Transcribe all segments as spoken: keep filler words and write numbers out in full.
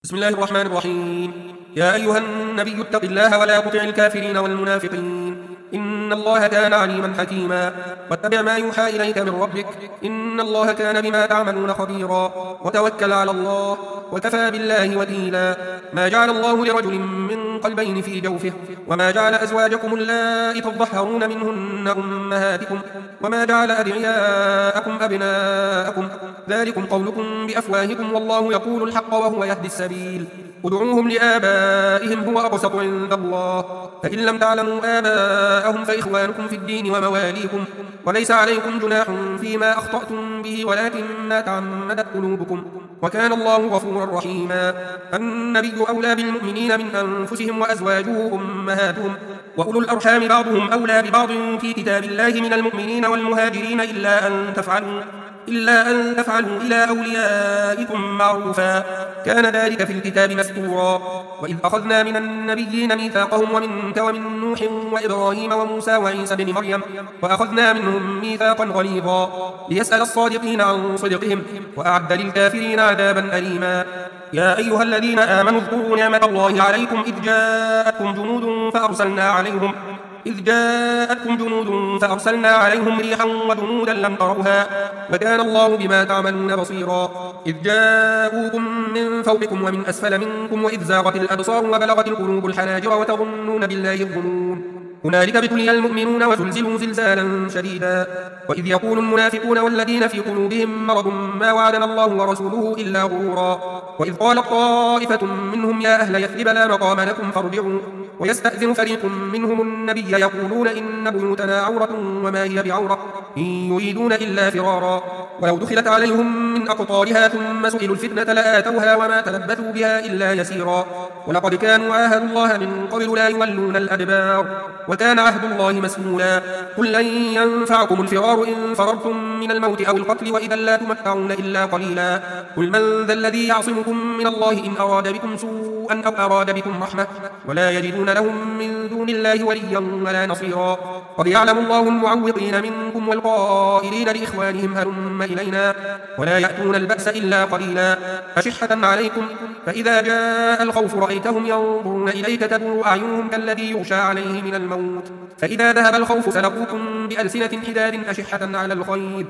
بسم الله الرحمن الرحيم. يا أيها النبي اتق الله ولا تطع الكافرين والمنافقين، إن الله كان عليما حكيما. واتبع ما يوحى إليك من ربك، إن الله كان بما تعملون خبيرا. وتوكل على الله وكفى بالله وكيلا. ما جعل الله لرجل من قلبين في جوفه، وما جعل أزواجكم اللائي تظهرون منهن أمهاتكم، وما جعل أدعياءكم أبناءكم، ذلكم قولكم بأفواهكم والله يقول الحق وهو يهدي السبيل. ادعوهم لآبائهم هو أقسط عند الله، فإن لم تعلموا آباءهم فإخوانكم في الدين ومواليكم، وليس عليكم جناح فيما أخطأتم به ولكن ما تعمدت قلوبكم، وكان الله غفورا رحيما. النبي أولى بالمؤمنين من أنفسهم وأزواجه أمهاتهم، وأولو الأرحام بعضهم أولى ببعض في كتاب الله من المؤمنين والمهاجرين إلا أن تفعلوا إلا أن تفعلوا إلى أوليائكم معروفا، كان ذلك في الكتاب مسطورا. وإذ أخذنا من النبيين ميثاقهم ومنك ومن نوح وإبراهيم وموسى وعيسى بن مريم، وأخذنا منهم ميثاقا غليظا ليسأل الصادقين عن صدقهم، وأعد للكافرين عذابا أليما. يا أيها الذين آمنوا اذكروا نعمة الله عليكم إذ جاءتكم جنود فأرسلنا عليهم إذ جاءتكم جنود فأرسلنا عليهم ريحا وجنودا لم تروها، وكان الله بما تعملون بصيرا. إذ جاءوكم من فوقكم ومن أسفل منكم وإذ زاغت الأبصار وبلغت القلوب الحناجر وتظنون بالله الظنون. هنالك ابتلي المؤمنون وزلزلوا زلزالا شديدا. وإذ يقول المنافقون والذين في قلوبهم مرض ما وعدنا الله ورسوله إلا غرورا. وإذ قالت طائفة منهم يا أهل يثرب لا مقام لكم فارجعوا، ويستأذن فريق منهم النبي يقولون إن بيوتنا عورة وما هي بعورة إن يريدون إلا فرارا. ولو دخلت عليهم من أقطارها ثم سئلوا الفتنة لآتوها وما تلبثوا بها إلا يسيرا. ولقد كانوا عاهدوا الله من قبل لا يولون الأدبار، وكان عهد الله مسؤولا. قل لن ينفعكم الفرار إن فررتم من الموت أو القتل وإذا لا تمتعون إلا قليلا. قل من ذا الذي يعصمكم من الله إن أراد بكم سوءا أو أراد بكم رحمة، ولا يجدون لهم من دون الله وليا ولا نصيرا. قد يعلم الله المعوقين منكم والقائلين لإخوانهم هلم إلينا، ولا يأتون البأس إلا قليلا. أشحة عليكم فإذا جاء الخوف رأيتهم ينظرون إليك تدور أعينهم كالذي يغشى عليه من الموت، فإذا ذهب الخوف سلقوكم بألسنة حداد أشحة على الخير.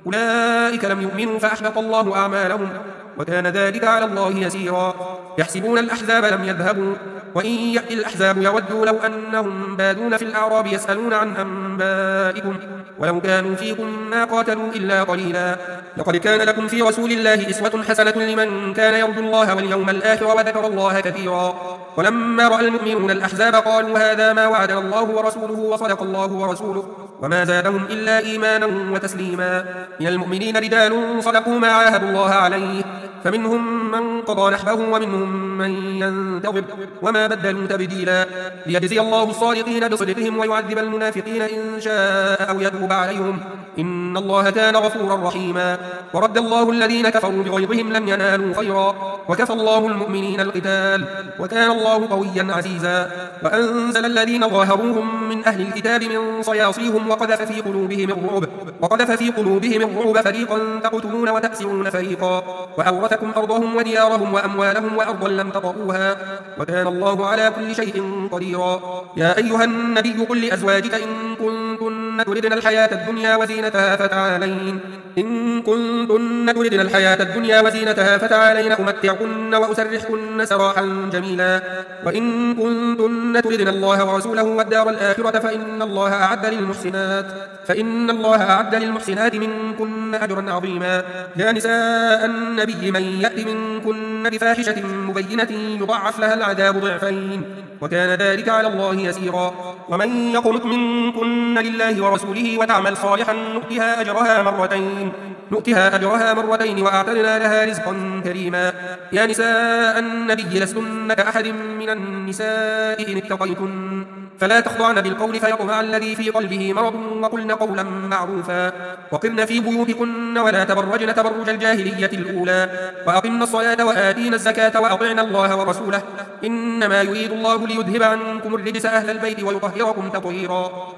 أولئك لم يؤمنوا فأحبط الله أعمالهم، وكان ذلك على الله يسيرا. يحسبون الأحزاب لم يذهبوا، وإن يأتي الأحزاب يودوا لو أنهم بادون في الأعراب يسألون عن أنبائكم، ولو كانوا فيكم ما قاتلوا إلا قليلا. لقد كان لكم في رسول الله أسوة حسنة لمن كان يرجو الله واليوم الآخر وذكر الله كثيرا. ولما رأى المؤمنون الأحزاب قالوا هذا ما وعدنا الله ورسوله وصدق الله ورسوله، وما زادهم إلا إيمانا وتسليما. من المؤمنين رجال صدقوا ما عاهدوا الله عليه، فمنهم من قضى نحبه ومنهم من ينتظر وما بدلوا تبديلا. ليجزي الله الصادقين بصدقهم ويعذب المنافقين إن شاء أو يتوب عليهم، إن الله كان غفورا رحيما. ورد الله الذين كفروا بغيظهم لم ينالوا خيرا، وكفى الله المؤمنين القتال، وكان الله قويا عزيزا. وأنزل الذين ظاهروهم من أهل الكتاب من صياصيهم وقذف في قلوبهم الرعب وقذف في قلوبهم الرعب فريقا تقتلون وتأسرون فريقا، وأورثكم أرضهم وديارهم وأموالهم وأرضا لم تطئوها، وكان الله على كل شيء قديرا. يا أيها النبي قل لأزواجك إن كنتن تردن الحياة الدنيا وزينتها فتعالين إن كنتن تردن الحياة الدنيا وزينتها فتعالين أمتعكن وأسرحكن سراحا جميلا. وإن كنتن تردن الله ورسوله والدار الآخرة فإن الله أعد للمحسنات فإن الله أعد للمحسنات منكن أجرا عظيما. يا نساء النبي من يأت منكن بفاحشة مبينة يضاعف لها العذاب ضعفين، وكان ذلك على الله يسيرا. ومن يقنت منكن لله ورسوله وتعمل صالحا نؤتها أجرها مرتين نؤتها أجرها مرتين وأعتدنا لها رزقا كريما. يا نساء النبي لستن كأحد من النساء إن اتقيتن، فلا تخضعن بالقول فيطمع الذي في قلبه مرض، وقلن قولا معروفا. وقرن في بيوتكن ولا تبرجن تبرج الجاهلية الأولى، وأقمن الصلاة وآتينا الزكاة وأطعنا الله ورسوله، إنما يريد الله ليذهب عنكم الرجس أهل البيت ويطهركم تطهيرا.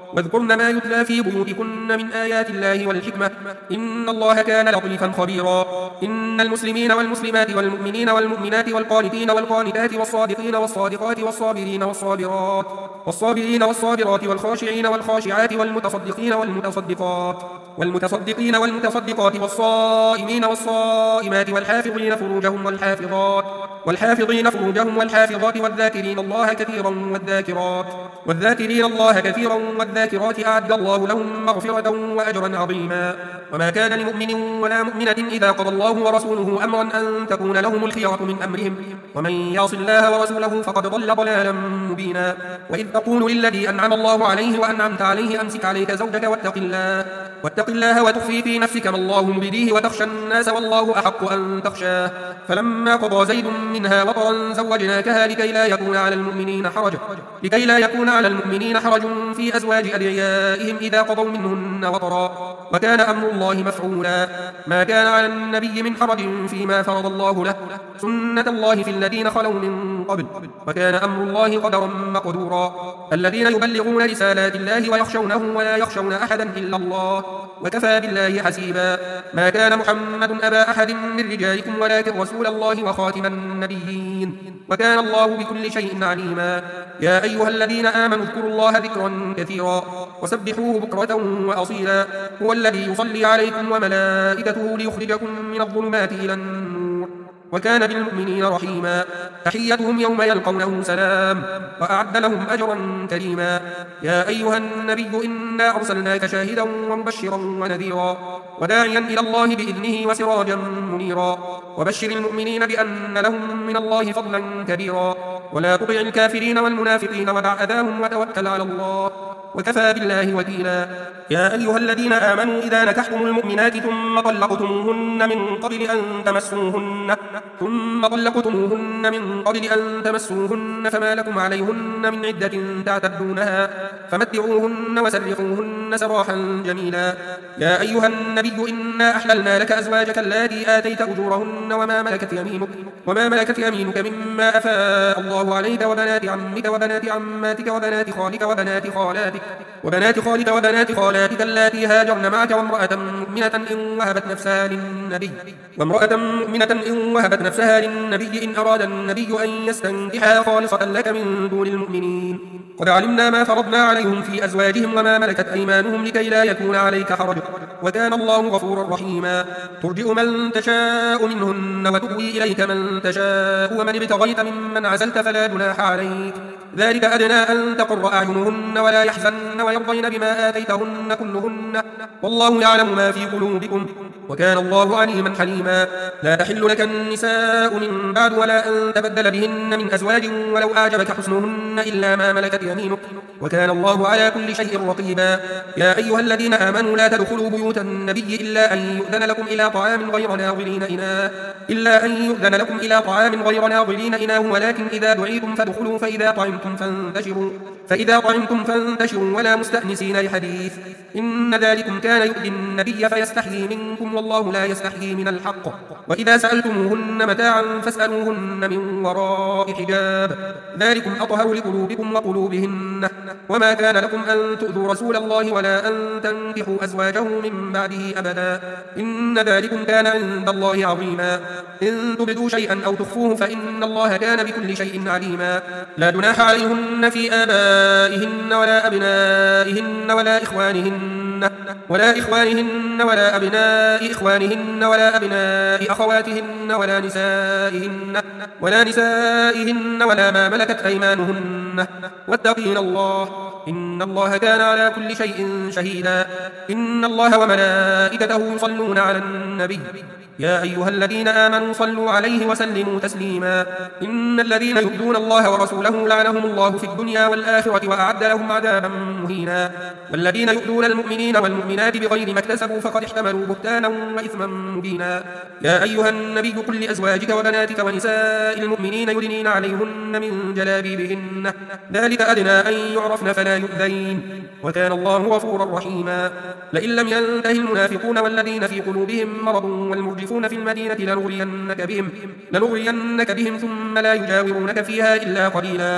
واذكرن ما يتلى في بيوتكن من آيات الله والحكمة إن الله كان لطيفا خبيرا إن المسلمين والمسلمات والمؤمنين والمؤمنات والقانتين والقانتات والصادقين والصادقات والصابرين والصابرات والصابرين والصابرات والخاشعين والخاشعات والمتصدقين والمتصدقات والمتصدقين والمتصدقات والصائمين والصائمات والحافظين فروجهم والحافظات والحافظين فروجهم والحافظات والذاكرين الله كثيرا والذاكرات والذاكرين الله كثيرا والذاكرات أعد الله لهم مغفرة وأجرا عظيما وما كان لمؤمن ولا مؤمنة إذا قضى الله ورسوله أمرا أن تكون لهم الخيرة من أمرهم ومن يعص الله ورسوله فقد ضل ضلالا مبينا وإذ تقول للذي أنعم الله عليه وأنعمت عليه أمسك عليك زوجك واتق الله واتق الله وتخفي في نفسك ما الله مبديه وتخشى الناس والله أحق أن تخشاه فلما قضى زيد منها وطرا زوجناكها لكي لا يكون على المؤمنين حرج لكي لا يكون على المؤمنين حرج في أزواج أدعيائهم إذا قضوا منهن وطرا وكان أمر الله مفعولا ما كان على النبي من حرج فيما فرض الله له سنة الله في الذين خلوا من قبل وكان أمر الله قدرا مقدورا الذين يبلغون رسالات الله ويخشونه ولا يخشون أحدا إلا الله وكفى بالله حسيبا ما كان محمد أبا أحد من رجالكم ولكن رسول الله وخاتم النبيين وكان الله بكل شيء عليما يا أيها الذين آمنوا اذكروا الله ذكرا كثيرا وسبحوه بكرة وأصيلا هو الذي يصلي عليكم وملائكته ليخرجكم من الظلمات إلى النور وكان بالمؤمنين رحيما تحيتهم يوم يلقونه سلام وأعد لهم أجرا كريما يا أيها النبي إنا أرسلناك شاهدا ومبشرا ونذيرا وداعيا إلى الله بإذنه وسراجا منيرا وبشر المؤمنين بأن لهم من الله فضلا كبيرا ولا تطع الكافرين والمنافقين ودع أذاهم وتوكل على الله وكفى بالله وكيلا يا أيها الذين آمنوا إذا نكحتم المؤمنات ثم طلقتموهن من قبل أن تمسوهن ثم طلقتموهن من قبل أن تمسوهن فما لكم عليهن من عدة تعتدونها فمتعوهن وسرحوهن سراحا جميلا يا أيها النبي إنا أحللنا لك أزواجك اللاتي آتيت أجورهن وما ملكت يمينك وما ملكت يمينك مما أفاء الله عليك وبنات عمك وبنات عماتك وبنات خالك وبنات خالاتك وبنات خالك وبنات خالاتك اللاتي هاجرن معك وامرأة مؤمنة إن وهبت نفسها للنبي وامرأة مؤمنة إن وهبت نفسها للنبي إن أراد النبي أن يستنكحها خالصة لك من دون المؤمنين قد علمنا ما فرضنا عليهم في أزواجهم وما ملكت أيمانهم لكي لا يكون عليك حرج وكان الله غفورا رحيما ترجئ من تشاء منهن وتؤوي إليك من تشاء ومن ابتغيت ممن عزلت فلا جناح عليك ذلك أدنى أن تقر أعينهن ولا يحزن ويرضين بما آتيتهن كلهن والله يعلم ما في قلوبكم وكان الله عليما حليما لا تحل لك النساء من بعد ولا أن تبدل بهن من أزواج ولو أعجبك حسنهن إلا ما ملكت يمينك وكان الله على كل شيء رقيبا يا أيها الذين آمنوا لا تدخلوا بيوت النبي إلا أن يؤذن لكم إلى طعام غير ناظرين إناه إلا أن يؤذن لكم إلى طعام غير ناظرين إناه ولكن إذا دعيتم فادخلوا فإذا طعمتم فانتشروا فإذا طعمتم فانتشروا ولا مستأنسين لحديث إن ذلكم كان يؤذي النبي فيستحيي منكم والله لا يستحيي من الحق وإذا سألتموهن متاعا فاسألوهن من وراء حجاب ذلكم أطهر لقلوبكم وقلوبهن وما كان لكم أن تؤذوا رسول الله ولا أن تنكحوا أزواجه من بعده أبدا إن ذلكم كان عند الله عظيما إن تبدوا شيئا أو تخفوه فإن الله كان بكل شيء عليما لا جناح عليهن في آبائهن ولا أبنائهن ولا إخوانهن ولا إخوانهن ولا أبناء إخوانهن ولا أبناء أخواتهن ولا نسائهن ولا نسائهن ولا ما ملكت أيمانهن واتقين الله إن الله كان على كل شيء شهيدا إن الله وملائكته يصلون على النبي يا أيها الذين آمنوا صلوا عليه وسلموا تسليما إن الذين يؤذون الله ورسوله لعنهم الله في الدنيا والآخرة وأعد لهم عذابا مهينا والذين يؤذون المؤمنين والمؤمنات بغير ما اكتسبوا فقد احتملوا بهتانا وإثما مبينا يا أيها النبي قل لأزواجك وبناتك ونساء المؤمنين يدنين عليهن من جلابيبهن ذلك أدنى أن يعرفن فلا يؤذين وكان الله غفورا رحيما لئن لم ينته المنافقون والذين في قلوبهم مرض والمرجفون في المدينة لنغرينك بهم, لنغرينك بهم ثم لا يجاورونك فيها إلا قليلا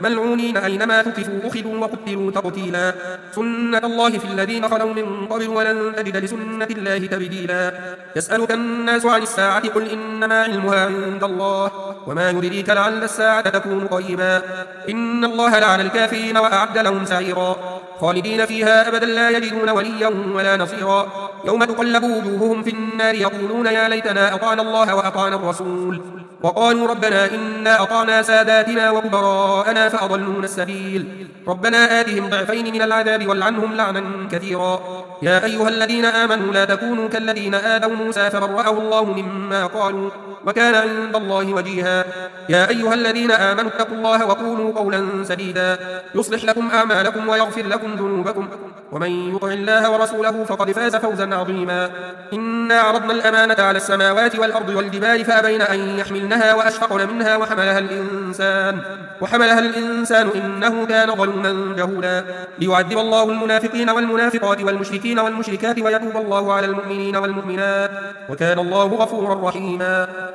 ملعونين أينما ثقفوا أخذوا وقتلوا تقتيلا سنة الله في الذين خلوا من قبل ولن تجد لسنة الله تبديلا يسألك الناس عن الساعة قل إنما علمها عند الله وما يدريك لعل الساعة تكون قريبا إن الله لعن الكافرين وأعد لهم سعيرا خالدين فيها أبدا لا يجدون وليا ولا نصيرا يوم تقلب وجوههم في النار يقولون يا ليتنا أطعنا الله وأطعنا الرسول وقالوا ربنا إنا أطعنا ساداتنا وكبراءنا فأضلونا السبيل ربنا آتهم ضعفين من العذاب والعنهم لعنا كثيرا يا أيها الذين آمنوا لا تكونوا كالذين آذوا موسى فبرأه الله مما قالوا وكان عند الله وجيها يا أيها الذين آمنوا اتقوا الله وقولوا قولا سديدا يصلح لكم أعمالكم ويغفر لكم ذنوبكم ومن يطع الله ورسوله فقد فاز فوزا عظيما إنا عرضنا الأمانة على السماوات والأرض والجبال فأبين أن يحملنها وأشفقن منها وحملها الإنسان وحملها الإنسان إنه كان ظلوما جهولا ليعذب الله المنافقين والمنافقات والمشركين والمشركات ويتوب الله على المؤمنين والمؤمنات وكان الله غفورا رحيما